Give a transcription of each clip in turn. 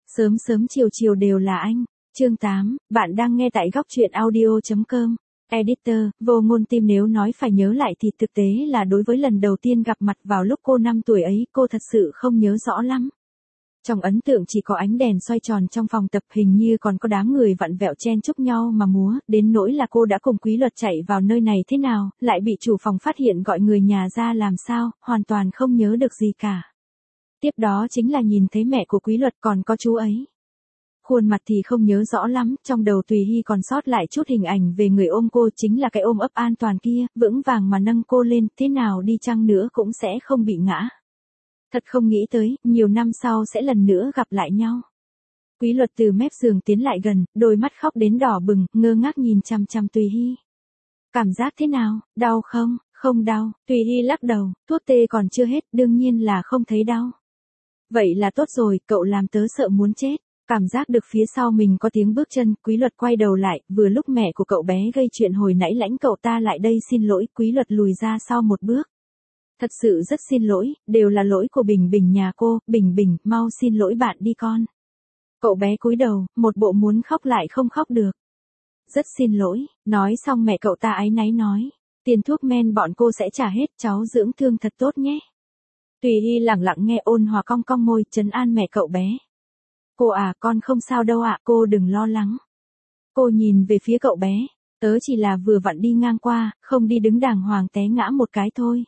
Sớm sớm chiều chiều đều là anh. Chương 8, bạn đang nghe tại góc truyện audio.com. Editor, vô ngôn tim nếu nói phải nhớ lại thì thực tế là đối với lần đầu tiên gặp mặt vào lúc cô 5 tuổi ấy cô thật sự không nhớ rõ lắm. Trong ấn tượng chỉ có ánh đèn xoay tròn trong phòng tập, hình như còn có đám người vặn vẹo chen chúc nhau mà múa, đến nỗi là cô đã cùng Quý Luật chạy vào nơi này thế nào, lại bị chủ phòng phát hiện gọi người nhà ra làm sao, hoàn toàn không nhớ được gì cả. Tiếp đó chính là nhìn thấy mẹ của Quý Luật còn có chú ấy. Khuôn mặt thì không nhớ rõ lắm, trong đầu Tùy Hy còn sót lại chút hình ảnh về người ôm cô, chính là cái ôm ấp an toàn kia, vững vàng mà nâng cô lên, thế nào đi chăng nữa cũng sẽ không bị ngã. Thật không nghĩ tới, nhiều năm sau sẽ lần nữa gặp lại nhau. Quý Luật từ mép giường tiến lại gần, đôi mắt khóc đến đỏ bừng, ngơ ngác nhìn chằm chằm Tùy Hy. Cảm giác thế nào, đau không? Không đau, Tùy Hy lắc đầu, thuốc tê còn chưa hết, đương nhiên là không thấy đau. Vậy là tốt rồi, cậu làm tớ sợ muốn chết. Cảm giác được phía sau mình có tiếng bước chân, Quý Luật quay đầu lại, vừa lúc mẹ của cậu bé gây chuyện hồi nãy lãnh cậu ta lại đây xin lỗi, Quý Luật lùi ra sau một bước. Thật sự rất xin lỗi, đều là lỗi của Bình Bình nhà cô, Bình Bình, mau xin lỗi bạn đi con. Cậu bé cúi đầu, một bộ muốn khóc lại không khóc được. Rất xin lỗi, nói xong mẹ cậu ta áy náy nói, tiền thuốc men bọn cô sẽ trả hết, cháu dưỡng thương thật tốt nhé. Tùy Hy lặng lặng nghe, ôn hòa cong cong môi, trấn an mẹ cậu bé. Cô à, con không sao đâu ạ, cô đừng lo lắng. Cô nhìn về phía cậu bé, tớ chỉ là vừa vặn đi ngang qua, không đi đứng đàng hoàng té ngã một cái thôi.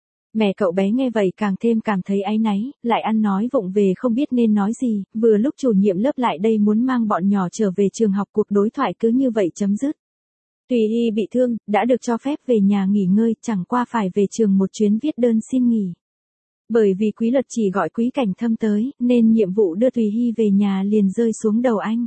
Mẹ cậu bé nghe vậy càng thêm cảm thấy áy náy, lại ăn nói vụng về không biết nên nói gì, vừa lúc chủ nhiệm lớp lại đây muốn mang bọn nhỏ trở về trường học, cuộc đối thoại cứ như vậy chấm dứt. Tùy Hy bị thương, đã được cho phép về nhà nghỉ ngơi, chẳng qua phải về trường một chuyến viết đơn xin nghỉ. Bởi vì Quý Luật chỉ gọi Quý Cảnh Thâm tới, nên nhiệm vụ đưa Tùy Hy về nhà liền rơi xuống đầu anh.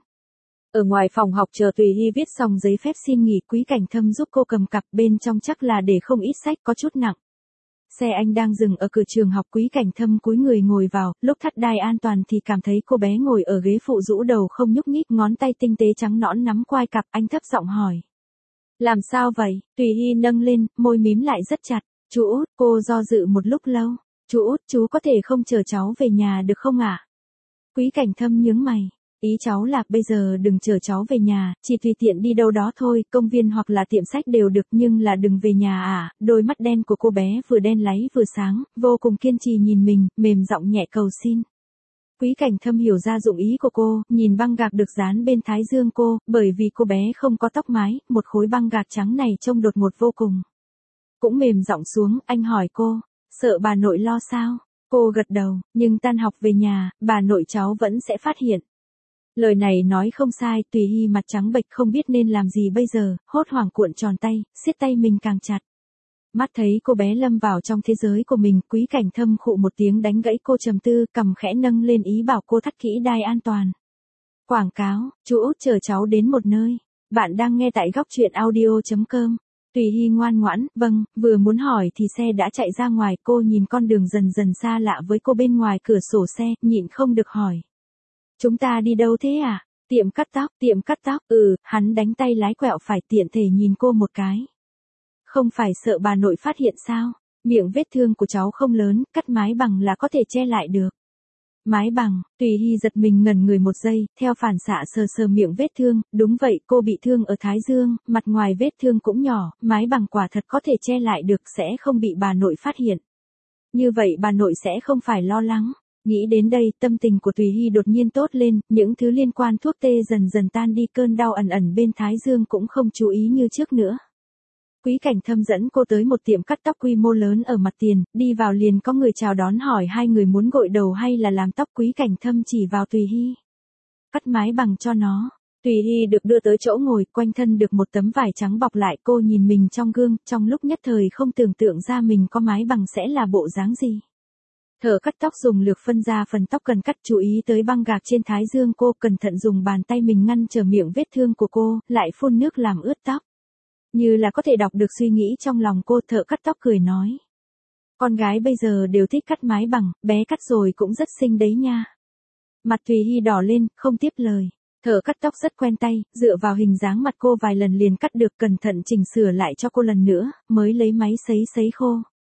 Ở ngoài phòng học chờ Tùy Hy viết xong giấy phép xin nghỉ, Quý Cảnh Thâm giúp cô cầm cặp, bên trong chắc là để không ít sách, có chút nặng. Xe anh đang dừng ở cửa trường học, Quý Cảnh Thâm cúi người ngồi vào, lúc thắt đai an toàn thì cảm thấy cô bé ngồi ở ghế phụ rũ đầu không nhúc nhích, ngón tay tinh tế trắng nõn nắm quai cặp, anh thấp giọng hỏi. Làm sao vậy? Tùy Hy nâng lên, môi mím lại rất chặt. Chú Út, cô do dự một lúc lâu. Chú Út, chú có thể không chờ cháu về nhà được không ạ? Quý Cảnh Thâm nhướng mày. Ý cháu là bây giờ đừng chờ cháu về nhà, chỉ tùy tiện đi đâu đó thôi, công viên hoặc là tiệm sách đều được, nhưng là đừng về nhà à? Đôi mắt đen của cô bé vừa đen láy vừa sáng, vô cùng kiên trì nhìn mình, mềm giọng nhẹ cầu xin. Quý Cảnh Thâm hiểu ra dụng ý của cô, nhìn băng gạc được dán bên thái dương cô, bởi vì cô bé không có tóc mái, một khối băng gạc trắng này trông đột ngột vô cùng. Cũng mềm giọng xuống, anh hỏi cô, sợ bà nội lo sao? Cô gật đầu, nhưng tan học về nhà, bà nội cháu vẫn sẽ phát hiện. Lời này nói không sai, Tùy Hy mặt trắng bệch không biết nên làm gì bây giờ, hốt hoảng cuộn tròn tay, siết tay mình càng chặt. Mắt thấy cô bé lâm vào trong thế giới của mình, Quý Cảnh Thâm khụ một tiếng đánh gãy cô trầm tư, cằm khẽ nâng lên ý bảo cô thắt kỹ đai an toàn. Quảng cáo, chú Út chờ cháu đến một nơi. Bạn đang nghe tại góc truyện audio.com. Tùy Hy ngoan ngoãn, vâng, vừa muốn hỏi thì xe đã chạy ra ngoài, cô nhìn con đường dần dần xa lạ với cô bên ngoài cửa sổ xe, nhịn không được hỏi. Chúng ta đi đâu thế à? Tiệm cắt tóc, hắn đánh tay lái quẹo phải, tiện thể nhìn cô một cái. Không phải sợ bà nội phát hiện sao? Miệng vết thương của cháu không lớn, cắt mái bằng là có thể che lại được. Mái bằng, Tùy Hy giật mình ngẩn người một giây, theo phản xạ sờ sờ miệng vết thương, đúng vậy, cô bị thương ở thái dương, mặt ngoài vết thương cũng nhỏ, mái bằng quả thật có thể che lại được, sẽ không bị bà nội phát hiện. Như vậy bà nội sẽ không phải lo lắng. Nghĩ đến đây, tâm tình của Tùy Hy đột nhiên tốt lên, những thứ liên quan thuốc tê dần dần tan đi, cơn đau ẩn ẩn bên thái dương cũng không chú ý như trước nữa. Quý Cảnh Thâm dẫn cô tới một tiệm cắt tóc quy mô lớn ở mặt tiền, đi vào liền có người chào đón hỏi hai người muốn gội đầu hay là làm tóc. Quý Cảnh Thâm chỉ vào Tùy Hy. Cắt mái bằng cho nó. Tùy Hy được đưa tới chỗ ngồi, quanh thân được một tấm vải trắng bọc lại, cô nhìn mình trong gương, trong lúc nhất thời không tưởng tượng ra mình có mái bằng sẽ là bộ dáng gì. Thợ cắt tóc dùng lược phân ra phần tóc cần cắt, chú ý tới băng gạc trên thái dương cô, cẩn thận dùng bàn tay mình ngăn trở miệng vết thương của cô, lại phun nước làm ướt tóc. Như là có thể đọc được suy nghĩ trong lòng cô, thợ cắt tóc cười nói. Con gái bây giờ đều thích cắt mái bằng, bé cắt rồi cũng rất xinh đấy nha. Mặt Tùy Hy đỏ lên, không tiếp lời. Thợ cắt tóc rất quen tay, dựa vào hình dáng mặt cô vài lần liền cắt được, cẩn thận chỉnh sửa lại cho cô lần nữa, mới lấy máy sấy khô.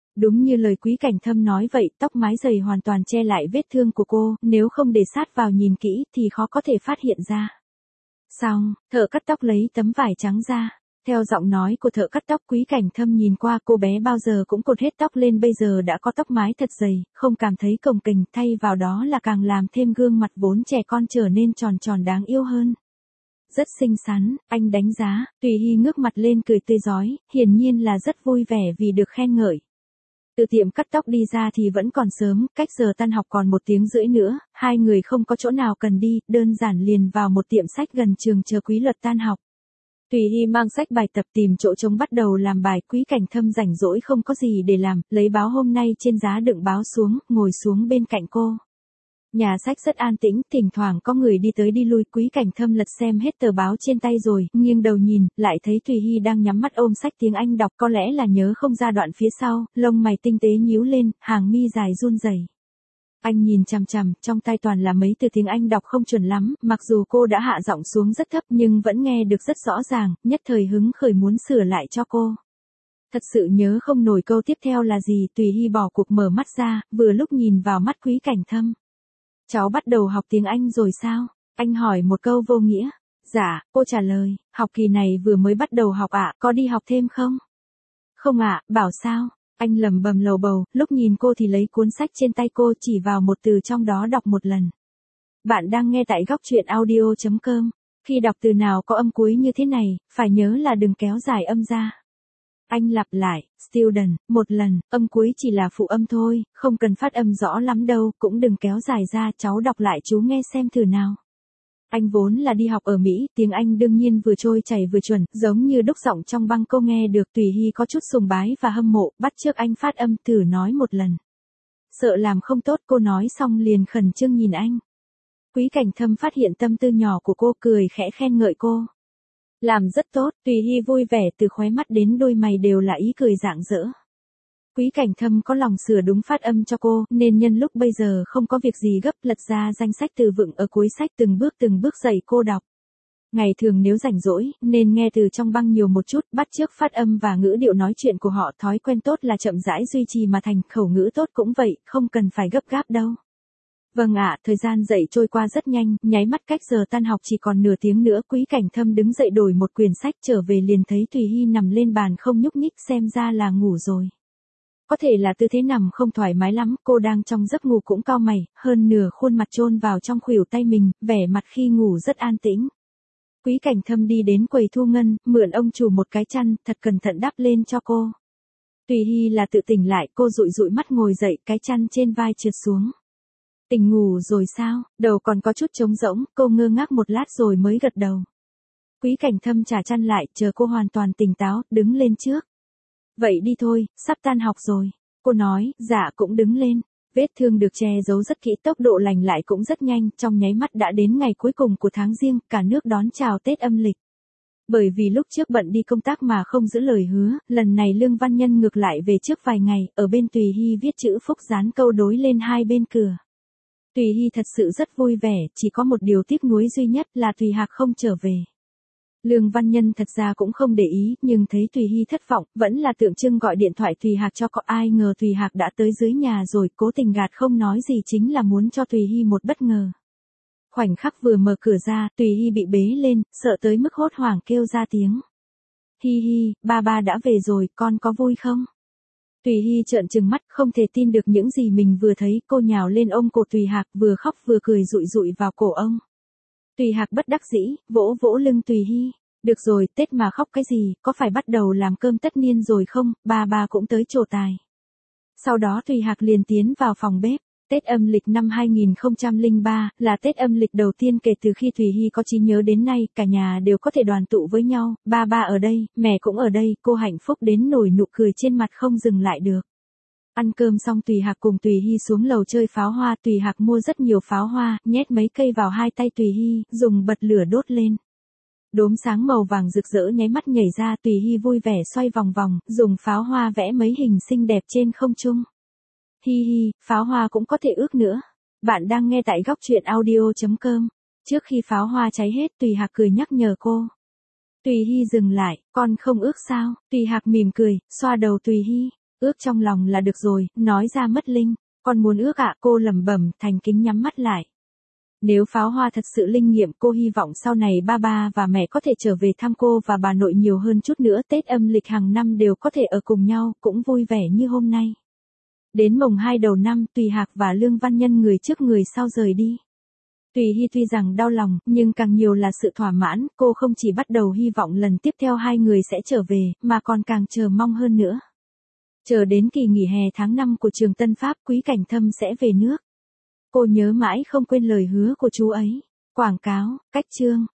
Đúng như lời Quý Cảnh Thâm nói vậy, tóc mái dày hoàn toàn che lại vết thương của cô, nếu không để sát vào nhìn kỹ thì khó có thể phát hiện ra. Xong, thợ cắt tóc lấy tấm vải trắng ra. Theo giọng nói của thợ cắt tóc, Quý Cảnh Thâm nhìn qua, cô bé bao giờ cũng cột hết tóc lên, bây giờ đã có tóc mái thật dày, không cảm thấy cồng kềnh, thay vào đó là càng làm thêm gương mặt vốn trẻ con trở nên tròn tròn đáng yêu hơn. Rất xinh xắn, anh đánh giá. Tùy Hy ngước mặt lên cười tươi rói, hiển nhiên là rất vui vẻ vì được khen ngợi. Từ tiệm cắt tóc đi ra thì vẫn còn sớm, cách giờ tan học còn 1 tiếng rưỡi nữa, hai người không có chỗ nào cần đi, đơn giản liền vào một tiệm sách gần trường chờ Quý Luật tan học. Tùy Hy mang sách bài tập tìm chỗ trống bắt đầu làm bài. Quý Cảnh Thâm rảnh rỗi không có gì để làm, lấy báo hôm nay trên giá đựng báo xuống, ngồi xuống bên cạnh cô. Nhà sách rất an tĩnh, thỉnh thoảng có người đi tới đi lui. Quý Cảnh Thâm lật xem hết tờ báo trên tay rồi, nghiêng đầu nhìn, lại thấy Tùy Hy đang nhắm mắt ôm sách tiếng Anh đọc, có lẽ là nhớ không ra đoạn phía sau, lông mày tinh tế nhíu lên, hàng mi dài run rẩy. Anh nhìn chằm chằm, trong tay toàn là mấy từ tiếng Anh đọc không chuẩn lắm, mặc dù cô đã hạ giọng xuống rất thấp nhưng vẫn nghe được rất rõ ràng, nhất thời hứng khởi muốn sửa lại cho cô. Thật sự nhớ không nổi câu tiếp theo là gì. Tùy Hy bỏ cuộc mở mắt ra, vừa lúc nhìn vào mắt Quý Cảnh Thâm. Cháu bắt đầu học tiếng Anh rồi sao? Anh hỏi một câu vô nghĩa. Dạ, cô trả lời, học kỳ này vừa mới bắt đầu học ạ, có đi học thêm không? Không ạ, bảo sao? Anh lẩm bẩm lầu bầu, lúc nhìn cô thì lấy cuốn sách trên tay cô, chỉ vào một từ trong đó đọc một lần. Bạn đang nghe tại góc truyện audio.com. Khi đọc từ nào có âm cuối như thế này, phải nhớ là đừng kéo dài âm ra. Anh lặp lại, student, một lần, âm cuối chỉ là phụ âm thôi, không cần phát âm rõ lắm đâu, cũng đừng kéo dài ra, cháu đọc lại chú nghe xem thử nào. Anh vốn là đi học ở Mỹ, tiếng Anh đương nhiên vừa trôi chảy vừa chuẩn, giống như đúc giọng trong băng cô nghe được. Tùy Hy có chút sùng bái và hâm mộ, bắt chước anh phát âm, thử nói một lần. Sợ làm không tốt, cô nói xong liền khẩn trương nhìn anh. Quý Cảnh Thâm phát hiện tâm tư nhỏ của cô, cười khẽ khen ngợi cô. Làm rất tốt. Tùy Hy vui vẻ, từ khóe mắt đến đôi mày đều là ý cười rạng rỡ. Quý Cảnh Thâm có lòng sửa đúng phát âm cho cô, nên nhân lúc bây giờ không có việc gì gấp, lật ra danh sách từ vựng ở cuối sách, từng bước dạy cô đọc. Ngày thường nếu rảnh rỗi, nên nghe từ trong băng nhiều một chút, bắt chước phát âm và ngữ điệu nói chuyện của họ. Thói quen tốt là chậm rãi duy trì mà thành, khẩu ngữ tốt cũng vậy, không cần phải gấp gáp đâu. Vâng ạ, thời gian dạy trôi qua rất nhanh, nháy mắt cách giờ tan học chỉ còn nửa tiếng nữa. Quý Cảnh Thâm đứng dậy đổi một quyển sách, trở về liền thấy Tùy Hy nằm lên bàn không nhúc nhích, xem ra là ngủ rồi. Có thể là tư thế nằm không thoải mái lắm, cô đang trong giấc ngủ cũng cau mày, hơn nửa khuôn mặt chôn vào trong khuỷu tay mình, vẻ mặt khi ngủ rất an tĩnh. Quý Cảnh Thâm đi đến quầy thu ngân, mượn ông chủ một cái chăn, thật cẩn thận đắp lên cho cô. Tùy Hy là tự tỉnh lại, cô dụi dụi mắt ngồi dậy, cái chăn trên vai trượt xuống. Tỉnh ngủ rồi sao? Đầu còn có chút trống rỗng, cô ngơ ngác một lát rồi mới gật đầu. Quý Cảnh Thâm trả chăn lại, chờ cô hoàn toàn tỉnh táo, đứng lên trước. Vậy đi thôi, sắp tan học rồi. Cô nói, dạ cũng đứng lên. Vết thương được che giấu rất kỹ, tốc độ lành lại cũng rất nhanh, trong nháy mắt đã đến ngày cuối cùng của tháng Giêng, cả nước đón chào Tết âm lịch. Bởi vì lúc trước bận đi công tác mà không giữ lời hứa, lần này Lương Văn Nhân ngược lại về trước vài ngày, ở bên Tùy Hy viết chữ phúc dán câu đối lên hai bên cửa. Tùy Hy thật sự rất vui vẻ, chỉ có một điều tiếc nuối duy nhất là Tùy Hạc không trở về. Lương Văn Nhân thật ra cũng không để ý, nhưng thấy Tùy Hy thất vọng, vẫn là tượng trưng gọi điện thoại Tùy Hạc cho có. Ai ngờ Tùy Hạc đã tới dưới nhà rồi, cố tình gạt không nói gì, chính là muốn cho Tùy Hy một bất ngờ. Khoảnh khắc vừa mở cửa ra, Tùy Hy bị bế lên, sợ tới mức hốt hoảng kêu ra tiếng. Hi hi, ba đã về rồi, con có vui không? Tùy Hy trợn trừng mắt, không thể tin được những gì mình vừa thấy, cô nhào lên ôm cổ Tùy Hạc, vừa khóc vừa cười dụi dụi vào cổ ông. Tùy Hạc bất đắc dĩ, vỗ vỗ lưng Tùy Hy. Được rồi, Tết mà khóc cái gì, có phải bắt đầu làm cơm tất niên rồi không, ba cũng tới trổ tài. Sau đó Tùy Hạc liền tiến vào phòng bếp. Tết âm lịch năm 2003 là Tết âm lịch đầu tiên kể từ khi Tùy Hy có trí nhớ đến nay, cả nhà đều có thể đoàn tụ với nhau, ba ở đây, mẹ cũng ở đây, cô hạnh phúc đến nổi nụ cười trên mặt không dừng lại được. Ăn cơm xong Tùy Hạc cùng Tùy Hy xuống lầu chơi pháo hoa, Tùy Hạc mua rất nhiều pháo hoa, nhét mấy cây vào hai tay Tùy Hy, dùng bật lửa đốt lên. Đốm sáng màu vàng rực rỡ nháy mắt nhảy ra, Tùy Hy vui vẻ xoay vòng vòng, dùng pháo hoa vẽ mấy hình xinh đẹp trên không trung. Hi hi, pháo hoa cũng có thể ước nữa. Bạn đang nghe tại góc truyện audio.com. Trước khi pháo hoa cháy hết, Tùy Hạc cười nhắc nhở cô. Tùy Hy dừng lại, con không ước sao? Tùy Hạc mỉm cười, xoa đầu Tùy Hy. Ước trong lòng là được rồi, nói ra mất linh. Con muốn ước ạ, cô lẩm bẩm, thành kính nhắm mắt lại. Nếu pháo hoa thật sự linh nghiệm, cô hy vọng sau này ba và mẹ có thể trở về thăm cô và bà nội nhiều hơn chút nữa, Tết âm lịch hàng năm đều có thể ở cùng nhau, cũng vui vẻ như hôm nay. Đến mồng 2 đầu năm, Tùy Hạc và Lương Văn Nhân người trước người sau rời đi. Tùy Hy tuy rằng đau lòng, nhưng càng nhiều là sự thỏa mãn, cô không chỉ bắt đầu hy vọng lần tiếp theo hai người sẽ trở về, mà còn càng chờ mong hơn nữa. Chờ đến kỳ nghỉ hè tháng 5 của trường Tân Pháp, Quý Cảnh Thâm sẽ về nước. Cô nhớ mãi không quên lời hứa của chú ấy. Quảng cáo, cách chương.